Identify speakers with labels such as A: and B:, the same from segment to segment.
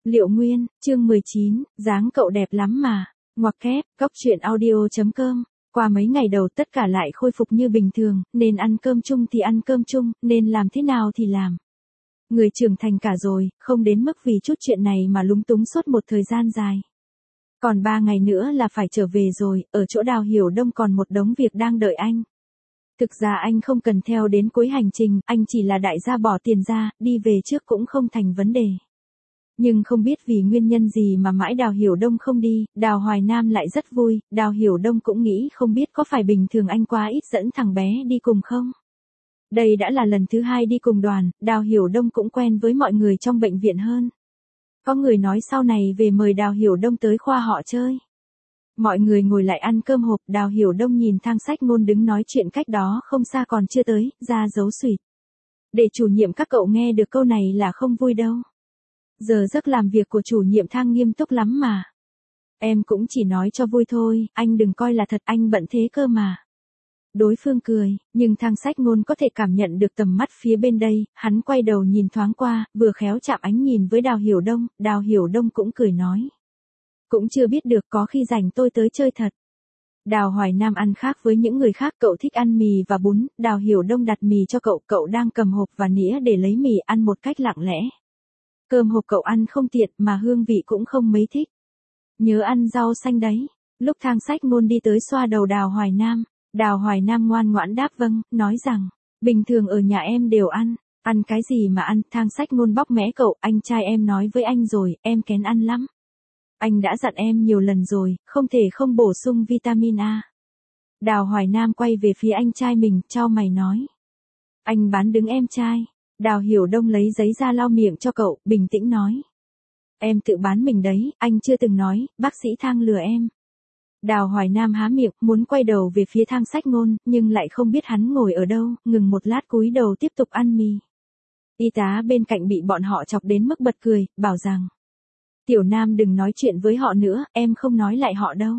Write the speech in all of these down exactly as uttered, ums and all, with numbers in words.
A: Liệu Nguyên, chương mười chín, dáng cậu đẹp lắm mà. Ngoặc kép, góc truyện audio.com. Qua mấy ngày đầu tất cả lại khôi phục như bình thường, nên ăn cơm chung thì ăn cơm chung, nên làm thế nào thì làm. Người trưởng thành cả rồi, không đến mức vì chút chuyện này mà lúng túng suốt một thời gian dài. Còn ba ngày nữa là phải trở về rồi, ở chỗ Đào Hiểu Đông còn một đống việc đang đợi anh. Thực ra anh không cần theo đến cuối hành trình, anh chỉ là đại gia bỏ tiền ra, đi về trước cũng không thành vấn đề. Nhưng không biết vì nguyên nhân gì mà mãi Đào Hiểu Đông không đi, Đào Hoài Nam lại rất vui, Đào Hiểu Đông cũng nghĩ không biết có phải bình thường anh quá ít dẫn thằng bé đi cùng không. Đây đã là lần thứ hai đi cùng đoàn, Đào Hiểu Đông cũng quen với mọi người trong bệnh viện hơn. Có người nói sau này về mời Đào Hiểu Đông tới khoa họ chơi. Mọi người ngồi lại ăn cơm hộp, Đào Hiểu Đông nhìn Thang Sách Ngôn đứng nói chuyện cách đó không xa còn chưa tới, ra dấu xuyệt. Để chủ nhiệm các cậu nghe được câu này là không vui đâu. Giờ giấc làm việc của chủ nhiệm Thang nghiêm túc lắm mà. Em cũng chỉ nói cho vui thôi, anh đừng coi là thật, anh bận thế cơ mà. Đối phương cười, nhưng Thang Sách Ngôn có thể cảm nhận được tầm mắt phía bên đây, hắn quay đầu nhìn thoáng qua, vừa khéo chạm ánh nhìn với Đào Hiểu Đông, Đào Hiểu Đông cũng cười nói. Cũng chưa biết được, có khi rảnh tôi tới chơi thật. Đào Hoài Nam ăn khác với những người khác, cậu thích ăn mì và bún, Đào Hiểu Đông đặt mì cho cậu, cậu đang cầm hộp và nĩa để lấy mì ăn một cách lặng lẽ. Cơm hộp cậu ăn không tiện mà hương vị cũng không mấy thích. Nhớ ăn rau xanh đấy. Lúc Thang Sách Ngôn đi tới xoa đầu Đào Hoài Nam, Đào Hoài Nam ngoan ngoãn đáp vâng, nói rằng, bình thường ở nhà em đều ăn, ăn cái gì mà ăn. Thang Sách Ngôn bóc mẽ cậu, anh trai em nói với anh rồi, em kén ăn lắm. Anh đã dặn em nhiều lần rồi, không thể không bổ sung vitamin A. Đào Hoài Nam quay về phía anh trai mình, chau mày nói. Anh bán đứng em trai. Đào Hiểu Đông lấy giấy ra lau miệng cho cậu, bình tĩnh nói. Em tự bán mình đấy, anh chưa từng nói, bác sĩ Thang lừa em. Đào Hoài Nam há miệng, muốn quay đầu về phía Thang Sách Ngôn, nhưng lại không biết hắn ngồi ở đâu, ngừng một lát cúi đầu tiếp tục ăn mì. Y tá bên cạnh bị bọn họ chọc đến mức bật cười, bảo rằng. Tiểu Nam đừng nói chuyện với họ nữa, em không nói lại họ đâu.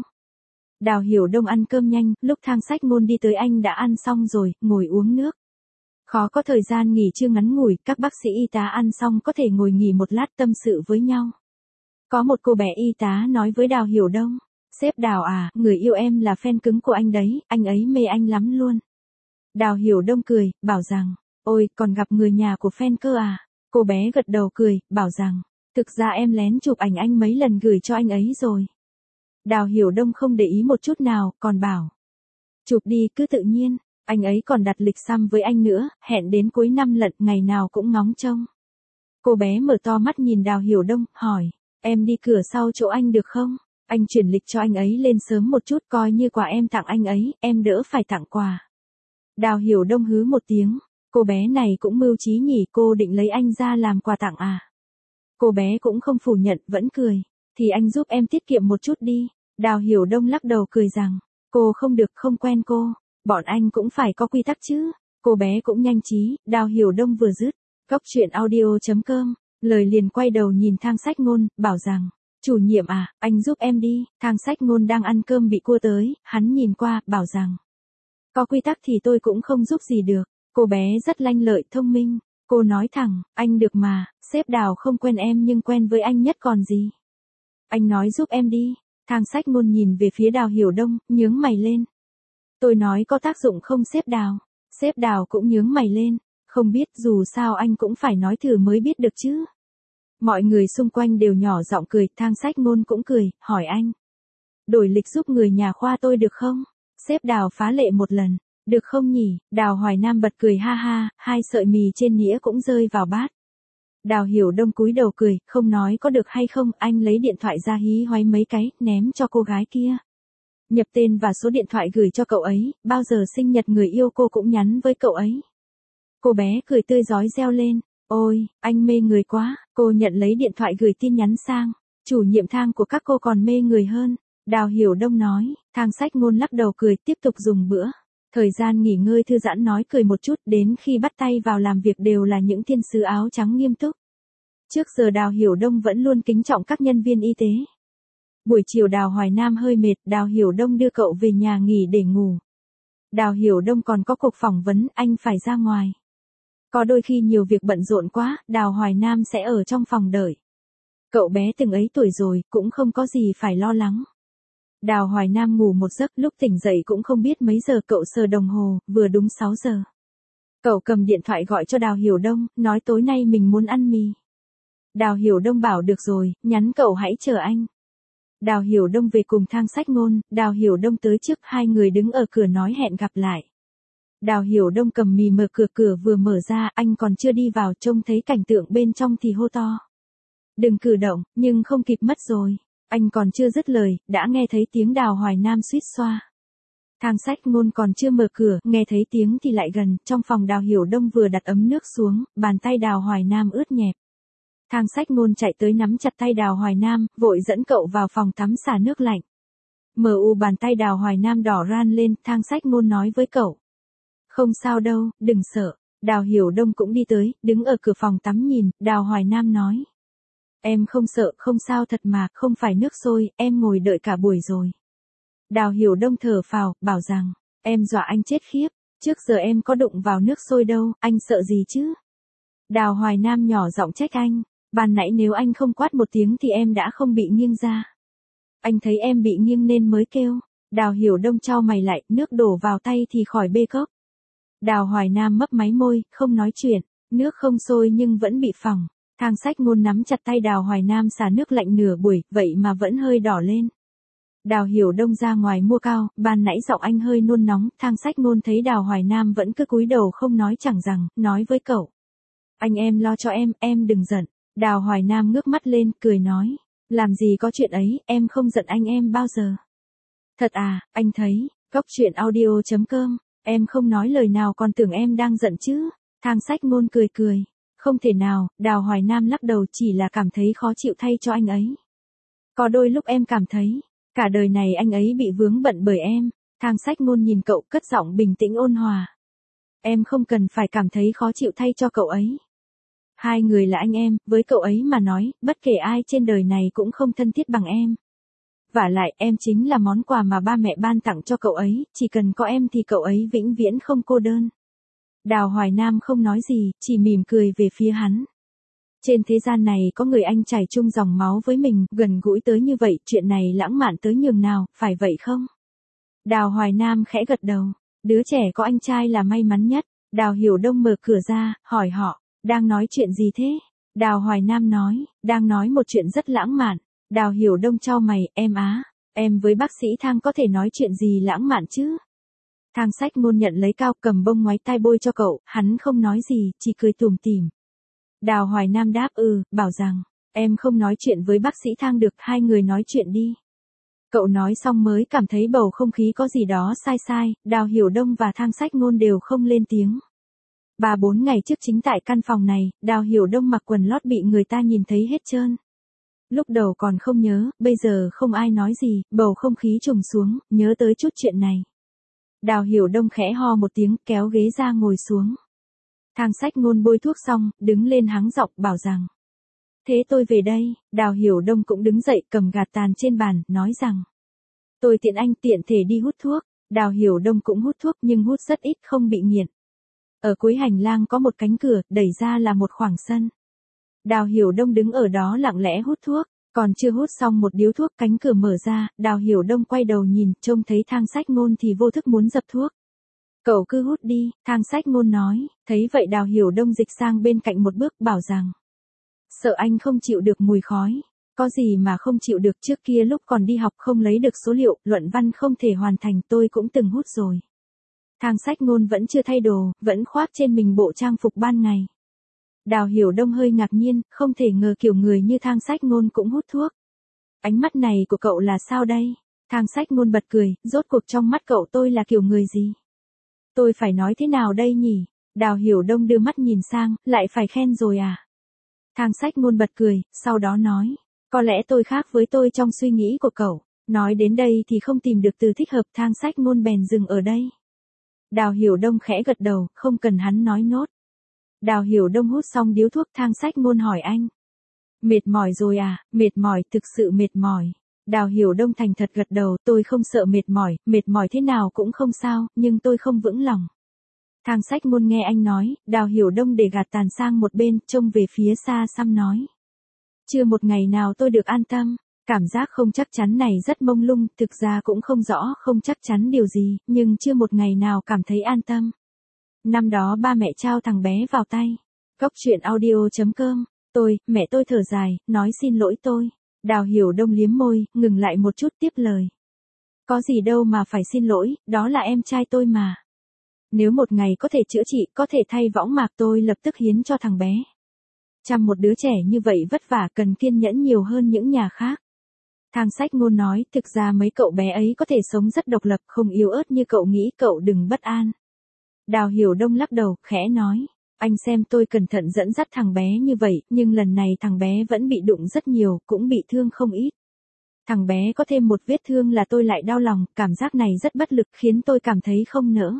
A: Đào Hiểu Đông ăn cơm nhanh, lúc Thang Sách Ngôn đi tới anh đã ăn xong rồi, ngồi uống nước. Khó có thời gian nghỉ trưa ngắn ngủi, các bác sĩ y tá ăn xong có thể ngồi nghỉ một lát tâm sự với nhau. Có một cô bé y tá nói với Đào Hiểu Đông, sếp Đào à, người yêu em là fan cứng của anh đấy, anh ấy mê anh lắm luôn. Đào Hiểu Đông cười, bảo rằng, ôi, còn gặp người nhà của fan cơ à? Cô bé gật đầu cười, bảo rằng, thực ra em lén chụp ảnh anh mấy lần gửi cho anh ấy rồi. Đào Hiểu Đông không để ý một chút nào, còn bảo, chụp đi cứ tự nhiên. Anh ấy còn đặt lịch xăm với anh nữa, hẹn đến cuối năm lận, ngày nào cũng ngóng trông. Cô bé mở to mắt nhìn Đào Hiểu Đông, hỏi, em đi cửa sau chỗ anh được không? Anh chuyển lịch cho anh ấy lên sớm một chút, coi như quà em tặng anh ấy, em đỡ phải tặng quà. Đào Hiểu Đông hứ một tiếng, cô bé này cũng mưu trí nhỉ, cô định lấy anh ra làm quà tặng à? Cô bé cũng không phủ nhận, vẫn cười, thì anh giúp em tiết kiệm một chút đi. Đào Hiểu Đông lắc đầu cười rằng, cô không được, không quen cô. Bọn anh cũng phải có quy tắc chứ. Cô bé cũng nhanh trí, Đào Hiểu Đông vừa dứt. Góc truyện audio.com. Lời liền quay đầu nhìn Thang Sách Ngôn, bảo rằng, chủ nhiệm à, anh giúp em đi. Thang Sách Ngôn đang ăn cơm bị cua tới, hắn nhìn qua, bảo rằng, có quy tắc thì tôi cũng không giúp gì được. Cô bé rất lanh lợi, thông minh. Cô nói thẳng, anh được mà, sếp Đào không quen em nhưng quen với anh nhất còn gì. Anh nói giúp em đi. Thang Sách Ngôn nhìn về phía Đào Hiểu Đông, nhướng mày lên. Tôi nói có tác dụng không sếp Đào? Sếp Đào cũng nhướng mày lên, không biết, dù sao anh cũng phải nói thử mới biết được chứ. Mọi người xung quanh đều nhỏ giọng cười, Thang Sách Ngôn cũng cười, hỏi anh. Đổi lịch giúp người nhà khoa tôi được không? Sếp Đào phá lệ một lần, được không nhỉ? Đào Hoài Nam bật cười ha ha, hai sợi mì trên nĩa cũng rơi vào bát. Đào Hiểu Đông cúi đầu cười, không nói có được hay không, anh lấy điện thoại ra hí hoáy mấy cái, ném cho cô gái kia. Nhập tên và số điện thoại gửi cho cậu ấy, bao giờ sinh nhật người yêu cô cũng nhắn với cậu ấy. Cô bé cười tươi rói reo lên, ôi, anh mê người quá, cô nhận lấy điện thoại gửi tin nhắn sang, chủ nhiệm Thang của các cô còn mê người hơn. Đào Hiểu Đông nói, Thang Sách Ngôn lắc đầu cười, tiếp tục dùng bữa. Thời gian nghỉ ngơi thư giãn nói cười một chút, đến khi bắt tay vào làm việc đều là những thiên sứ áo trắng nghiêm túc. Trước giờ Đào Hiểu Đông vẫn luôn kính trọng các nhân viên y tế. Buổi chiều Đào Hoài Nam hơi mệt, Đào Hiểu Đông đưa cậu về nhà nghỉ để ngủ. Đào Hiểu Đông còn có cuộc phỏng vấn, anh phải ra ngoài. Có đôi khi nhiều việc bận rộn quá, Đào Hoài Nam sẽ ở trong phòng đợi. Cậu bé từng ấy tuổi rồi, cũng không có gì phải lo lắng. Đào Hoài Nam ngủ một giấc, lúc tỉnh dậy cũng không biết mấy giờ, cậu sờ đồng hồ, vừa đúng sáu giờ. Cậu cầm điện thoại gọi cho Đào Hiểu Đông, nói tối nay mình muốn ăn mì. Đào Hiểu Đông bảo được rồi, nhắn cậu hãy chờ anh. Đào Hiểu Đông về cùng Thang Sách Ngôn, Đào Hiểu Đông tới trước, hai người đứng ở cửa nói hẹn gặp lại. Đào Hiểu Đông cầm mì mở cửa, cửa vừa mở ra, anh còn chưa đi vào, trông thấy cảnh tượng bên trong thì hô to. Đừng cử động, nhưng không kịp mất rồi. Anh còn chưa dứt lời, đã nghe thấy tiếng Đào Hoài Nam suýt xoa. Thang Sách Ngôn còn chưa mở cửa, nghe thấy tiếng thì lại gần, trong phòng Đào Hiểu Đông vừa đặt ấm nước xuống, bàn tay Đào Hoài Nam ướt nhẹp. Thang Sách Ngôn chạy tới nắm chặt tay Đào Hoài Nam, vội dẫn cậu vào phòng tắm xả nước lạnh. Mờ u bàn tay Đào Hoài Nam đỏ ran lên, Thang Sách Ngôn nói với cậu. Không sao đâu, đừng sợ. Đào Hiểu Đông cũng đi tới, đứng ở cửa phòng tắm nhìn, Đào Hoài Nam nói. Em không sợ, không sao thật mà, không phải nước sôi, em ngồi đợi cả buổi rồi. Đào Hiểu Đông thở phào, bảo rằng, em dọa anh chết khiếp, trước giờ em có đụng vào nước sôi đâu, anh sợ gì chứ? Đào Hoài Nam nhỏ giọng trách anh, ban nãy nếu anh không quát một tiếng thì em đã không bị nghiêng ra. Anh thấy em bị nghiêng nên mới kêu. Đào Hiểu Đông chau mày lại, nước đổ vào tay thì khỏi bê cốc. Đào Hoài Nam mấp máy môi, không nói chuyện, nước không sôi nhưng vẫn bị phỏng. Thang Sách Ngôn nắm chặt tay Đào Hoài Nam xả nước lạnh nửa buổi, vậy mà vẫn hơi đỏ lên. Đào Hiểu Đông ra ngoài mua cao, ban nãy giọng anh hơi nôn nóng, Thang Sách Ngôn thấy Đào Hoài Nam vẫn cứ cúi đầu không nói chẳng rằng, nói với cậu. Anh em lo cho em, em đừng giận. Đào Hoài Nam ngước mắt lên, cười nói. Làm gì có chuyện ấy, em không giận anh em bao giờ. Thật à, anh thấy, Cóc Truyện Audio chấm com, em không nói lời nào còn tưởng em đang giận chứ. Thang Sách Ngôn cười cười. Không thể nào, Đào Hoài Nam lắc đầu, chỉ là cảm thấy khó chịu thay cho anh ấy. Có đôi lúc em cảm thấy, cả đời này anh ấy bị vướng bận bởi em. Thang Sách Ngôn nhìn cậu, cất giọng bình tĩnh ôn hòa. Em không cần phải cảm thấy khó chịu thay cho cậu ấy. Hai người là anh em, với cậu ấy mà nói, bất kể ai trên đời này cũng không thân thiết bằng em. Vả lại, em chính là món quà mà ba mẹ ban tặng cho cậu ấy, chỉ cần có em thì cậu ấy vĩnh viễn không cô đơn. Đào Hoài Nam không nói gì, chỉ mỉm cười về phía hắn. Trên thế gian này có người anh chảy chung dòng máu với mình, gần gũi tới như vậy, chuyện này lãng mạn tới nhường nào, phải vậy không? Đào Hoài Nam khẽ gật đầu, đứa trẻ có anh trai là may mắn nhất. Đào Hiểu Đông mở cửa ra, hỏi họ, đang nói chuyện gì thế? Đào Hoài Nam nói, đang nói một chuyện rất lãng mạn. Đào Hiểu Đông chau mày, em á, em với bác sĩ Thang có thể nói chuyện gì lãng mạn chứ? Thang Sách Ngôn nhận lấy cao, cầm bông ngoáy tai bôi cho cậu, hắn không nói gì, chỉ cười tủm tỉm. Đào Hoài Nam đáp ừ, bảo rằng, em không nói chuyện với bác sĩ Thang được, hai người nói chuyện đi. Cậu nói xong mới cảm thấy bầu không khí có gì đó sai sai, Đào Hiểu Đông và Thang Sách Ngôn đều không lên tiếng. Ba bốn ngày trước chính tại căn phòng này, Đào Hiểu Đông mặc quần lót bị người ta nhìn thấy hết trơn. Lúc đầu còn không nhớ, bây giờ không ai nói gì, bầu không khí trùng xuống, nhớ tới chút chuyện này. Đào Hiểu Đông khẽ ho một tiếng, kéo ghế ra ngồi xuống. Thang Sách Ngôn bôi thuốc xong, đứng lên hắng giọng, bảo rằng. Thế tôi về đây. Đào Hiểu Đông cũng đứng dậy, cầm gạt tàn trên bàn, nói rằng. Tôi tiện anh, tiện thể đi hút thuốc. Đào Hiểu Đông cũng hút thuốc nhưng hút rất ít, không bị nghiện. Ở cuối hành lang có một cánh cửa, đẩy ra là một khoảng sân. Đào Hiểu Đông đứng ở đó lặng lẽ hút thuốc, còn chưa hút xong một điếu thuốc, cánh cửa mở ra, Đào Hiểu Đông quay đầu nhìn, trông thấy Thang Sách Ngôn thì vô thức muốn dập thuốc. Cậu cứ hút đi, Thang Sách Ngôn nói, thấy vậy Đào Hiểu Đông dịch sang bên cạnh một bước, bảo rằng. Sợ anh không chịu được mùi khói. Có gì mà không chịu được, trước kia lúc còn đi học không lấy được số liệu, luận văn không thể hoàn thành, tôi cũng từng hút rồi. Thang Sách Ngôn vẫn chưa thay đồ, vẫn khoác trên mình bộ trang phục ban ngày. Đào Hiểu Đông hơi ngạc nhiên, không thể ngờ kiểu người như Thang Sách Ngôn cũng hút thuốc. Ánh mắt này của cậu là sao đây? Thang Sách Ngôn bật cười, rốt cuộc trong mắt cậu tôi là kiểu người gì? Tôi phải nói thế nào đây nhỉ? Đào Hiểu Đông đưa mắt nhìn sang, lại phải khen rồi à? Thang Sách Ngôn bật cười, sau đó nói, có lẽ tôi khác với tôi trong suy nghĩ của cậu. Nói đến đây thì không tìm được từ thích hợp, Thang Sách Ngôn bèn dừng ở đây. Đào Hiểu Đông khẽ gật đầu, không cần hắn nói nốt. Đào Hiểu Đông hút xong điếu thuốc, Thang Sách Ngôn hỏi anh. Mệt mỏi rồi à? Mệt mỏi, thực sự mệt mỏi. Đào Hiểu Đông thành thật gật đầu, tôi không sợ mệt mỏi, mệt mỏi thế nào cũng không sao, nhưng tôi không vững lòng. Thang Sách Ngôn nghe anh nói, Đào Hiểu Đông để gạt tàn sang một bên, trông về phía xa xăm nói. Chưa một ngày nào tôi được an tâm. Cảm giác không chắc chắn này rất mông lung, thực ra cũng không rõ không chắc chắn điều gì, nhưng chưa một ngày nào cảm thấy an tâm. Năm đó ba mẹ trao thằng bé vào tay. Cốc truyện audio chấm com. Tôi, mẹ tôi thở dài, nói xin lỗi tôi. Đào Hiểu Đông liếm môi, ngừng lại một chút tiếp lời. Có gì đâu mà phải xin lỗi, đó là em trai tôi mà. Nếu một ngày có thể chữa trị, có thể thay võng mạc tôi lập tức hiến cho thằng bé. Chăm một đứa trẻ như vậy vất vả cần kiên nhẫn nhiều hơn những nhà khác. Thang Sách Ngôn nói, thực ra mấy cậu bé ấy có thể sống rất độc lập, không yếu ớt như cậu nghĩ, cậu đừng bất an. Đào Hiểu Đông lắc đầu, khẽ nói, anh xem tôi cẩn thận dẫn dắt thằng bé như vậy, nhưng lần này thằng bé vẫn bị đụng rất nhiều, cũng bị thương không ít. Thằng bé có thêm một vết thương là tôi lại đau lòng, cảm giác này rất bất lực, khiến tôi cảm thấy không nỡ.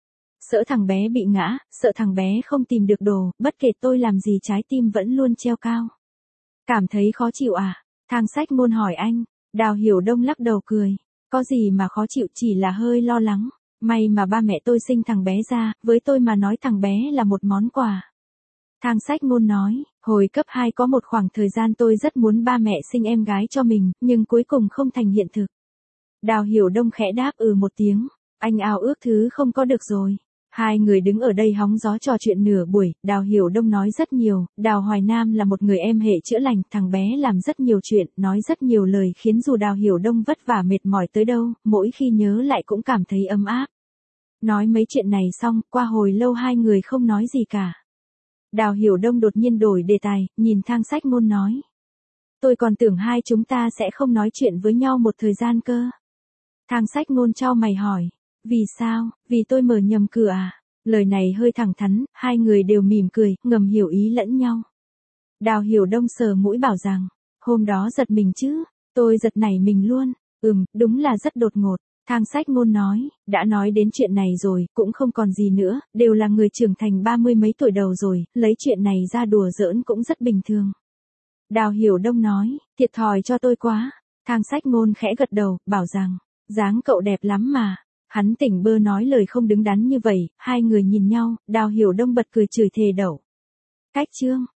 A: Sợ thằng bé bị ngã, sợ thằng bé không tìm được đồ, bất kể tôi làm gì trái tim vẫn luôn treo cao. Cảm thấy khó chịu à? Thang Sách Ngôn hỏi anh. Đào Hiểu Đông lắc đầu cười. Có gì mà khó chịu, chỉ là hơi lo lắng. May mà ba mẹ tôi sinh thằng bé ra, với tôi mà nói thằng bé là một món quà. Thang Sách Ngôn nói, hồi cấp hai có một khoảng thời gian tôi rất muốn ba mẹ sinh em gái cho mình, nhưng cuối cùng không thành hiện thực. Đào Hiểu Đông khẽ đáp ừ một tiếng. Anh ao ước thứ không có được rồi. Hai người đứng ở đây hóng gió trò chuyện nửa buổi, Đào Hiểu Đông nói rất nhiều, Đào Hoài Nam là một người em hệ chữa lành, thằng bé làm rất nhiều chuyện, nói rất nhiều lời khiến dù Đào Hiểu Đông vất vả mệt mỏi tới đâu, mỗi khi nhớ lại cũng cảm thấy ấm áp. Nói mấy chuyện này xong, qua hồi lâu hai người không nói gì cả. Đào Hiểu Đông đột nhiên đổi đề tài, nhìn Thang Sách Ngôn nói. Tôi còn tưởng hai chúng ta sẽ không nói chuyện với nhau một thời gian cơ. Thang Sách Ngôn chau mày hỏi. Vì sao, vì tôi mở nhầm cửa à? Lời này hơi thẳng thắn, hai người đều mỉm cười, ngầm hiểu ý lẫn nhau. Đào Hiểu Đông sờ mũi bảo rằng, hôm đó giật mình chứ, tôi giật nảy mình luôn, ừm, đúng là rất đột ngột. Thang Sách Ngôn nói, đã nói đến chuyện này rồi, cũng không còn gì nữa, đều là người trưởng thành ba mươi mấy tuổi đầu rồi, lấy chuyện này ra đùa giỡn cũng rất bình thường. Đào Hiểu Đông nói, thiệt thòi cho tôi quá. Thang Sách Ngôn khẽ gật đầu, bảo rằng, dáng cậu đẹp lắm mà. Hắn tỉnh bơ nói lời không đứng đắn như vậy, hai người nhìn nhau, Đào Hiểu Đông bật cười chửi thề đẩu. Cách chương.